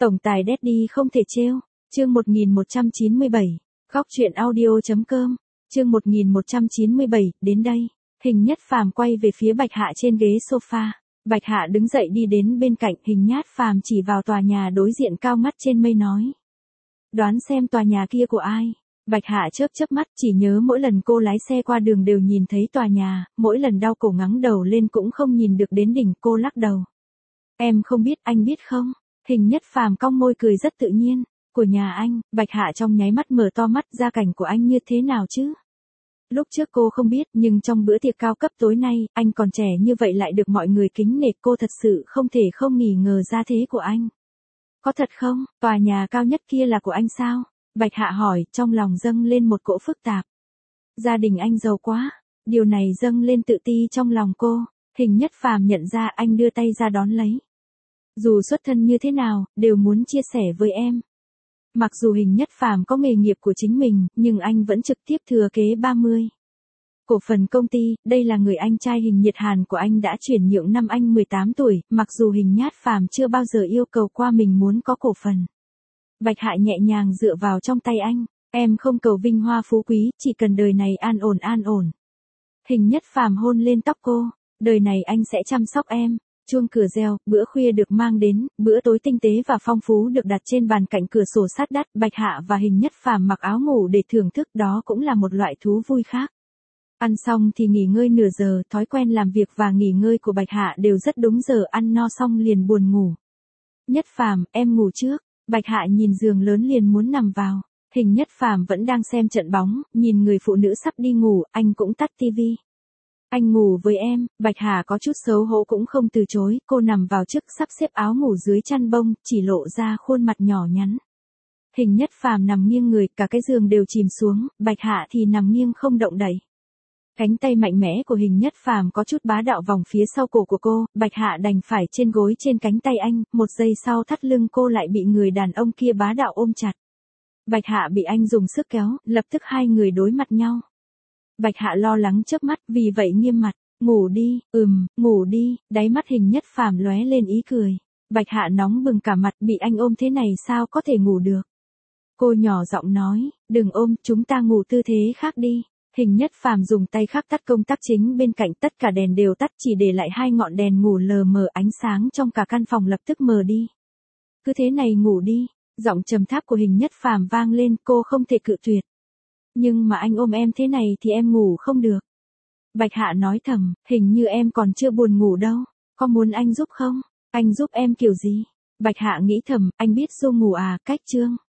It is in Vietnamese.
Tổng tài Daddy không thể trêu. Chương 1197. Góc truyện audio.com. Chương 1197, đến đây. Hình Nhất Phàm quay về phía Bạch Hạ trên ghế sofa. Bạch Hạ đứng dậy đi đến bên cạnh, Hình Nhất Phàm chỉ vào tòa nhà đối diện cao ngất trên mây nói. Đoán xem tòa nhà kia của ai? Bạch Hạ chớp mắt, chỉ nhớ mỗi lần cô lái xe qua đường đều nhìn thấy tòa nhà, mỗi lần đau cổ ngẩng đầu lên cũng không nhìn được đến đỉnh, cô lắc đầu. Em không biết, anh biết không? Hình Nhất Phàm cong môi cười rất tự nhiên. Của nhà anh. Bạch Hạ trong nháy mắt mở to mắt, gia cảnh của anh như thế nào chứ? Lúc trước cô không biết, nhưng trong bữa tiệc cao cấp tối nay, anh còn trẻ như vậy lại được mọi người kính nể, cô thật sự không thể không nghi ngờ gia thế của anh. Có thật không? Tòa nhà cao nhất kia là của anh sao? Bạch Hạ hỏi, trong lòng dâng lên một cỗ phức tạp. Gia đình anh giàu quá. Điều này dâng lên tự ti trong lòng cô. Hình Nhất Phàm nhận ra, anh đưa tay ra đón lấy. Dù xuất thân như thế nào, đều muốn chia sẻ với em. Mặc dù Hình Nhất Phàm có nghề nghiệp của chính mình, nhưng anh vẫn trực tiếp thừa kế 30. Cổ phần công ty, đây là người anh trai Hình Nhiệt Hàn của anh đã chuyển nhượng năm anh 18 tuổi, mặc dù Hình Nhất Phàm chưa bao giờ yêu cầu qua mình muốn có cổ phần. Bạch Hạ nhẹ nhàng dựa vào trong tay anh, em không cầu vinh hoa phú quý, chỉ cần đời này an ổn. Hình Nhất Phàm hôn lên tóc cô, đời này anh sẽ chăm sóc em. Chuông cửa reo, bữa khuya được mang đến, bữa tối tinh tế và phong phú được đặt trên bàn cạnh cửa sổ sát đất. Bạch Hạ và Hình Nhất Phàm mặc áo ngủ để thưởng thức, đó cũng là một loại thú vui khác. Ăn xong thì nghỉ ngơi nửa giờ, thói quen làm việc và nghỉ ngơi của Bạch Hạ đều rất đúng giờ, ăn no xong liền buồn ngủ. Nhất Phàm, em ngủ trước. Bạch Hạ nhìn giường lớn liền muốn nằm vào. Hình Nhất Phàm vẫn đang xem trận bóng, nhìn người phụ nữ sắp đi ngủ, anh cũng tắt tivi. Anh ngủ với em. Bạch Hà có chút xấu hổ cũng không từ chối, cô nằm vào trước sắp xếp áo ngủ dưới chăn bông, chỉ lộ ra khuôn mặt nhỏ nhắn. Hình Nhất Phàm nằm nghiêng người, cả cái giường đều chìm xuống, Bạch Hạ thì nằm nghiêng không động đậy. Cánh tay mạnh mẽ của Hình Nhất Phàm có chút bá đạo vòng phía sau cổ của cô, Bạch Hạ đành phải trên gối trên cánh tay anh, một giây sau thắt lưng cô lại bị người đàn ông kia bá đạo ôm chặt. Bạch Hạ bị anh dùng sức kéo, lập tức hai người đối mặt nhau. Bạch Hạ lo lắng chớp mắt, vì vậy nghiêm mặt, ngủ đi, ngủ đi, đáy mắt Hình Nhất Phàm lóe lên ý cười. Bạch Hạ nóng bừng cả mặt, bị anh ôm thế này sao có thể ngủ được. Cô nhỏ giọng nói, đừng ôm, chúng ta ngủ tư thế khác đi. Hình Nhất Phàm dùng tay khác tắt công tắc chính bên cạnh, tất cả đèn đều tắt, chỉ để lại hai ngọn đèn ngủ lờ mờ, ánh sáng trong cả căn phòng lập tức mờ đi. Cứ thế này ngủ đi, giọng trầm thấp của Hình Nhất Phàm vang lên, cô không thể cự tuyệt. Nhưng mà anh ôm em thế này thì em ngủ không được. Bạch Hạ nói thầm, hình như em còn chưa buồn ngủ đâu, có muốn anh giúp không? Anh giúp em kiểu gì? Bạch Hạ nghĩ thầm, anh biết ru ngủ à, cách chương.